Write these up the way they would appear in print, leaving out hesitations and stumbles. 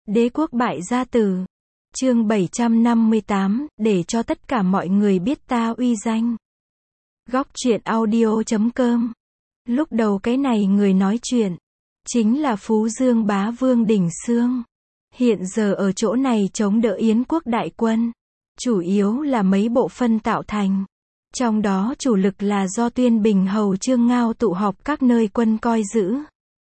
Đế quốc bại gia tử. Chương 758, để cho tất cả mọi người biết ta uy danh. Góc truyện audio.com. Lúc đầu cái này người nói chuyện chính là Phú Dương bá Vương Đình Xương. Hiện giờ ở chỗ này chống đỡ Yến quốc đại quân, chủ yếu là mấy bộ phân tạo thành. Trong đó chủ lực là do Tuyên Bình Hầu Trương Ngao tụ họp các nơi quân coi giữ.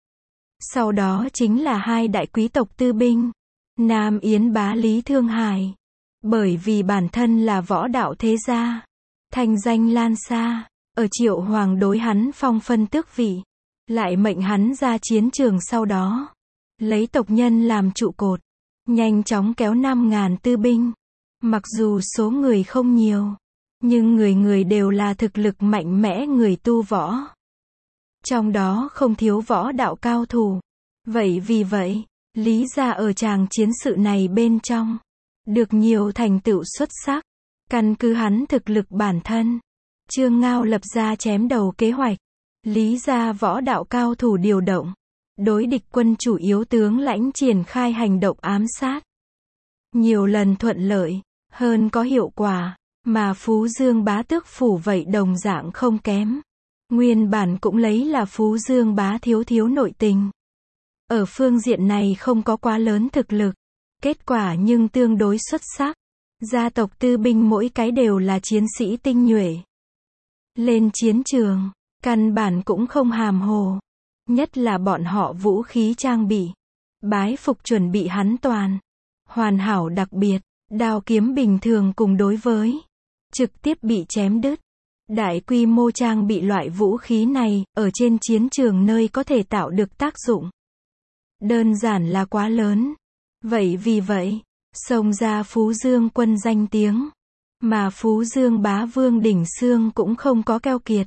Sau đó chính là hai đại quý tộc tư binh, Nam Yến bá Lý Thương Hải. Bởi vì bản thân là võ đạo thế gia, thành danh lan xa, ở Triệu Hoàng đối hắn phong phân tước vị, lại mệnh hắn ra chiến trường sau đó, lấy tộc nhân làm trụ cột, nhanh chóng kéo 5.000 tư binh. Mặc dù số người không nhiều, nhưng người người đều là thực lực mạnh mẽ người tu võ. Trong đó không thiếu võ đạo cao thủ. Vậy vì vậy, Lý gia ở tràng chiến sự này bên trong, được nhiều thành tựu xuất sắc. Căn cứ hắn thực lực bản thân, Trương Ngao lập ra chém đầu kế hoạch. Lý gia võ đạo cao thủ điều động, đối địch quân chủ yếu tướng lãnh triển khai hành động ám sát. Nhiều lần thuận lợi, hơn có hiệu quả, mà Phú Dương bá tước phủ vậy đồng dạng không kém. Nguyên bản cũng lấy là Phú Dương bá thiếu nội tình. Ở phương diện này không có quá lớn thực lực, kết quả nhưng tương đối xuất sắc. Gia tộc tư binh mỗi cái đều là chiến sĩ tinh nhuệ. Lên chiến trường, căn bản cũng không hàm hồ. Nhất là bọn họ vũ khí trang bị, bái phục chuẩn bị hắn toàn hoàn hảo, đặc biệt, đao kiếm bình thường cùng đối với trực tiếp bị chém đứt. Đại quy mô trang bị loại vũ khí này, ở trên chiến trường nơi có thể tạo được tác dụng đơn giản là quá lớn. Vậy vì vậy, xông ra Phú Dương quân danh tiếng, mà Phú Dương bá Vương Đình Xương cũng không có keo kiệt,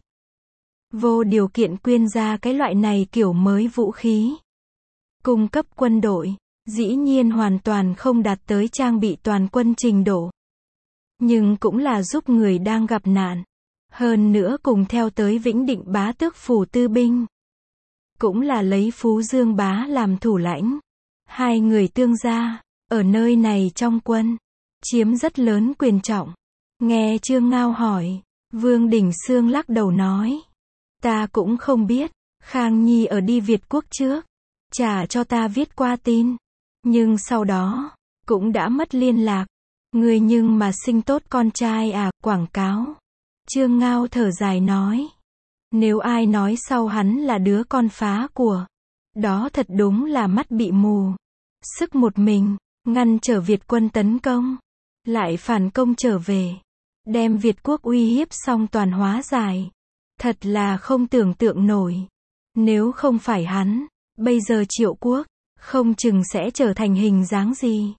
vô điều kiện quyên ra cái loại này kiểu mới vũ khí, cung cấp quân đội. Dĩ nhiên hoàn toàn không đạt tới trang bị toàn quân trình độ, nhưng cũng là giúp người đang gặp nạn. Hơn nữa cùng theo tới Vĩnh Định bá tước phủ tư binh, cũng là lấy Phú Dương bá làm thủ lãnh. Hai người tương gia, ở nơi này trong quân, chiếm rất lớn quyền trọng. Nghe Trương Ngao hỏi, Vương Đình Xương lắc đầu nói, ta cũng không biết. Khang Nhi ở đi Việt quốc trước, trả cho ta viết qua tin, nhưng sau đó cũng đã mất liên lạc. Người nhưng mà sinh tốt con trai à, quảng cáo. Trương Ngao thở dài nói, nếu ai nói sau hắn là đứa con phá của, đó thật đúng là mắt bị mù. Sức một mình, ngăn trở Việt quân tấn công, lại phản công trở về, đem Việt quốc uy hiếp xong toàn hóa giải. Thật là không tưởng tượng nổi. Nếu không phải hắn, bây giờ Triệu quốc, không chừng sẽ trở thành hình dáng gì.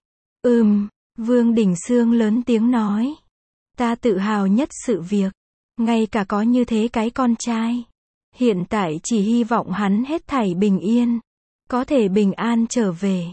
Vương Đình Xương lớn tiếng nói, ta tự hào nhất sự việc, ngay cả có như thế cái con trai. Hiện tại chỉ hy vọng hắn hết thảy bình yên, có thể bình an trở về.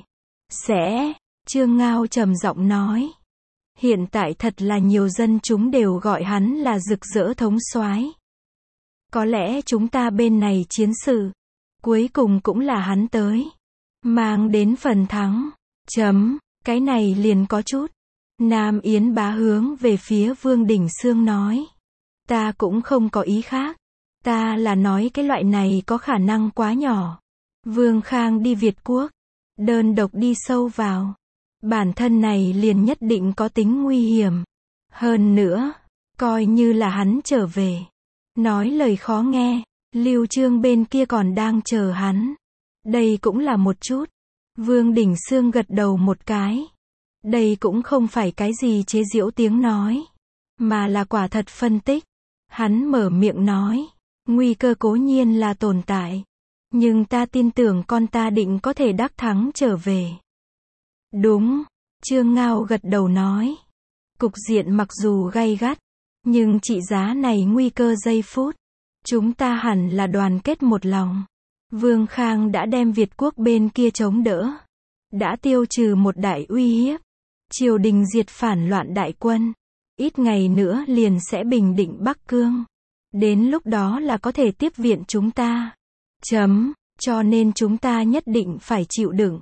Trương Ngao trầm giọng nói, hiện tại thật là nhiều dân chúng đều gọi hắn là rực rỡ thống soái. Có lẽ chúng ta bên này chiến sự, cuối cùng cũng là hắn tới, mang đến phần thắng. Cái này liền có chút. Nam Yến bá hướng về phía Vương Đình Xương nói, ta cũng không có ý khác, ta là nói cái loại này có khả năng quá nhỏ. Vương Khang đi Việt quốc, đơn độc đi sâu vào, bản thân này liền nhất định có tính nguy hiểm. Hơn nữa, coi như là hắn trở về, nói lời khó nghe, Lưu Trương bên kia còn đang chờ hắn. Đây cũng là một chút. Vương Đình Xương gật đầu một cái. Đây cũng không phải cái gì chế giễu tiếng nói, mà là quả thật phân tích. Hắn mở miệng nói, nguy cơ cố nhiên là tồn tại, nhưng ta tin tưởng con ta định có thể đắc thắng trở về. Đúng, Trương Ngao gật đầu nói. Cục diện mặc dù gay gắt, nhưng trị giá này nguy cơ giây phút, chúng ta hẳn là đoàn kết một lòng. Vương Khang đã đem Việt quốc bên kia chống đỡ, đã tiêu trừ một đại uy hiếp. Triều đình diệt phản loạn đại quân, ít ngày nữa liền sẽ bình định Bắc Cương. Đến lúc đó là có thể tiếp viện chúng ta. Cho nên chúng ta nhất định phải chịu đựng.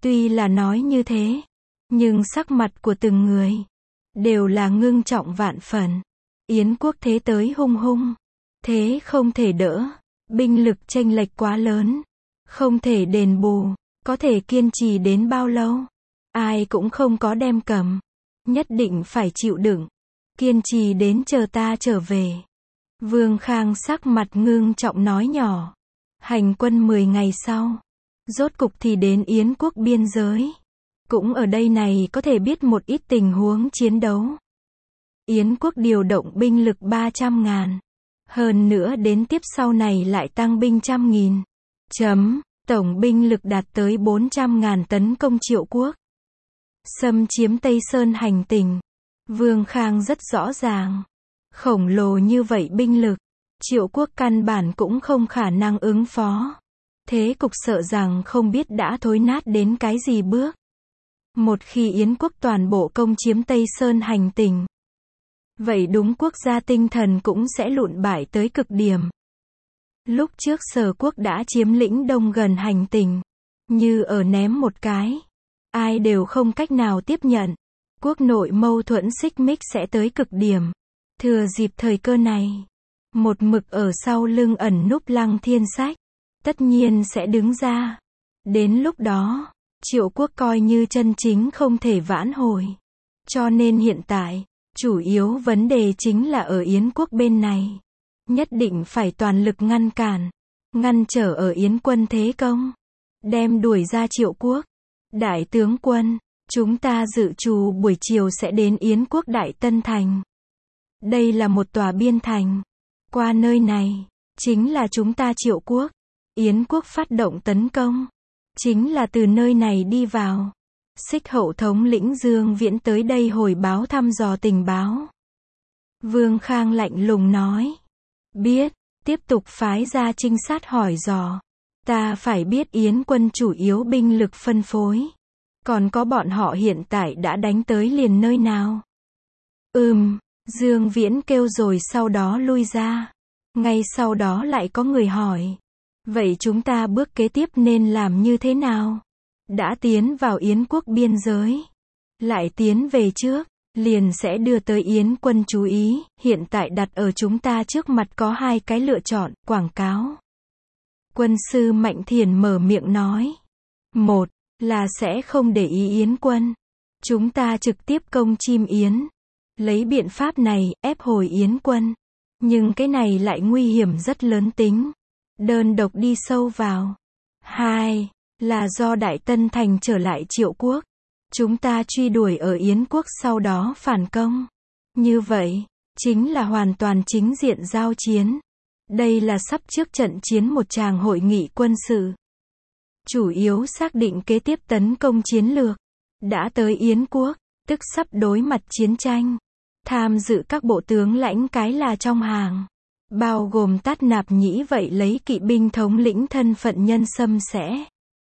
Tuy là nói như thế, nhưng sắc mặt của từng người đều là ngưng trọng vạn phần. Yến quốc thế tới hung hung, thế không thể đỡ, binh lực chênh lệch quá lớn, không thể đền bù, có thể kiên trì đến bao lâu? Ai cũng không có đem cầm, nhất định phải chịu đựng, kiên trì đến chờ ta trở về. Vương Khang sắc mặt ngưng trọng nói nhỏ. Hành quân 10 ngày sau, rốt cục thì đến Yến quốc biên giới. Cũng ở đây này có thể biết một ít tình huống chiến đấu. Yến quốc điều động binh lực 300.000. Hơn nữa đến tiếp sau này lại tăng binh 100.000. Tổng binh lực đạt tới 400.000 tấn công Triệu quốc. Xâm chiếm Tây Sơn hành tỉnh. Vương Khang rất rõ ràng. Khổng lồ như vậy binh lực, Triệu quốc căn bản cũng không khả năng ứng phó. Thế cục sợ rằng không biết đã thối nát đến cái gì bước. Một khi Yến quốc toàn bộ công chiếm Tây Sơn hành tỉnh, vậy đúng quốc gia tinh thần cũng sẽ lụn bại tới cực điểm. Lúc trước Sở quốc đã chiếm lĩnh đông gần hành tỉnh, như ở ném một cái, ai đều không cách nào tiếp nhận. Quốc nội mâu thuẫn xích mích sẽ tới cực điểm. Thừa dịp thời cơ này, một mực ở sau lưng ẩn núp Lăng Thiên Sách, tất nhiên sẽ đứng ra. Đến lúc đó, Triệu quốc coi như chân chính không thể vãn hồi. Cho nên hiện tại, chủ yếu vấn đề chính là ở Yến quốc bên này. Nhất định phải toàn lực ngăn cản, ngăn trở ở Yến quân thế công, đem đuổi ra Triệu quốc. Đại tướng quân, chúng ta dự trù buổi chiều sẽ đến Yến quốc Đại Tân Thành. Đây là một tòa biên thành. Qua nơi này, chính là chúng ta Triệu quốc. Yến quốc phát động tấn công, chính là từ nơi này đi vào. Xích hậu thống lĩnh Dương Viễn tới đây hồi báo thăm dò tình báo. Vương Khang lạnh lùng nói. Biết, tiếp tục phái ra trinh sát hỏi dò. Ta phải biết Yến quân chủ yếu binh lực phân phối. Còn có bọn họ hiện tại đã đánh tới liền nơi nào? Dương Viễn kêu rồi sau đó lui ra. Ngay sau đó lại có người hỏi. Vậy chúng ta bước kế tiếp nên làm như thế nào? Đã tiến vào Yến quốc biên giới, lại tiến về trước, liền sẽ đưa tới Yến quân chú ý. Hiện tại đặt ở chúng ta trước mặt có hai cái lựa chọn, quảng cáo. Quân sư Mạnh Thiền mở miệng nói. Một, là sẽ không để ý Yến quân. Chúng ta trực tiếp công chim Yến. Lấy biện pháp này, ép hồi Yến quân. Nhưng cái này lại nguy hiểm rất lớn tính. Đơn độc đi sâu vào. Hai, là do Đại Tân Thành trở lại Triệu quốc. Chúng ta truy đuổi ở Yến quốc sau đó phản công. Như vậy, chính là hoàn toàn chính diện giao chiến. Đây là sắp trước trận chiến một tràng hội nghị quân sự. Chủ yếu xác định kế tiếp tấn công chiến lược. Đã tới Yến quốc, tức sắp đối mặt chiến tranh. Tham dự các bộ tướng lãnh cái là trong hàng. Bao gồm Tát Nạp Nhĩ vậy lấy kỵ binh thống lĩnh thân phận Nhân Sâm sẽ.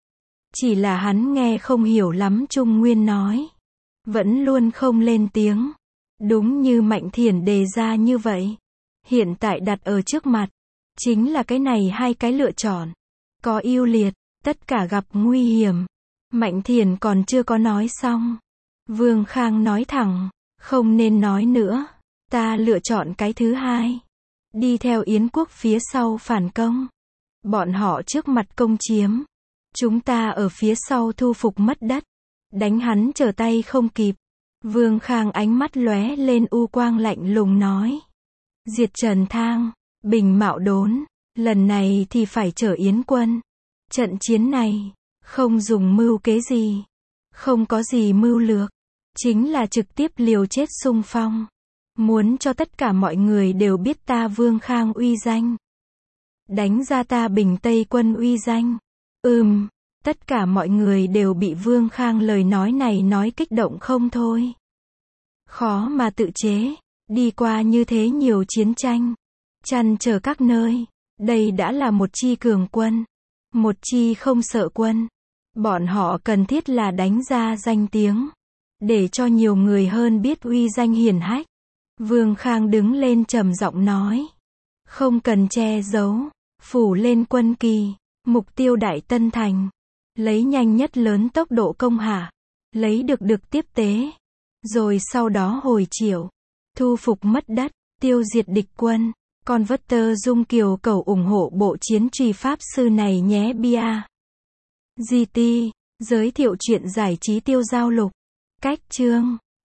Chỉ là hắn nghe không hiểu lắm Trung Nguyên nói. Vẫn luôn không lên tiếng. Đúng như Mạnh Thiền đề ra như vậy. Hiện tại đặt ở trước mặt. Chính là cái này hai cái lựa chọn. Có ưu liệt, tất cả gặp nguy hiểm. Mạnh Thiền còn chưa có nói xong. Vương Khang nói thẳng. Không nên nói nữa. Ta lựa chọn cái thứ hai. Đi theo Yến quốc phía sau phản công. Bọn họ trước mặt công chiếm. Chúng ta ở phía sau thu phục mất đất. Đánh hắn trở tay không kịp. Vương Khang ánh mắt lóe lên u quang lạnh lùng nói. Diệt Trần Thang, Bình Mạo Đốn. Lần này thì phải chở Yến quân. Trận chiến này, không dùng mưu kế gì. Không có gì mưu lược. Chính là trực tiếp liều chết xung phong. Muốn cho tất cả mọi người đều biết ta Vương Khang uy danh. Đánh ra ta Bình Tây quân uy danh. Tất cả mọi người đều bị Vương Khang lời nói này nói kích động không thôi. Khó mà tự chế. Đi qua như thế nhiều chiến tranh. Trăn trở các nơi. Đây đã là một chi cường quân. Một chi không sợ quân. Bọn họ cần thiết là đánh ra danh tiếng. Để cho nhiều người hơn biết uy danh hiển hách. Vương Khang đứng lên trầm giọng nói. Không cần che giấu. Phủ lên quân kỳ. Mục tiêu Đại Tân Thành. Lấy nhanh nhất lớn tốc độ công hạ. Lấy được tiếp tế. Rồi sau đó hồi chiều. Thu phục mất đất. Tiêu diệt địch quân. Converter Dung Kiều cầu ủng hộ bộ chiến truy pháp sư này nhé bia. GT. Giới thiệu chuyện giải trí tiêu giao lục. Cách chương.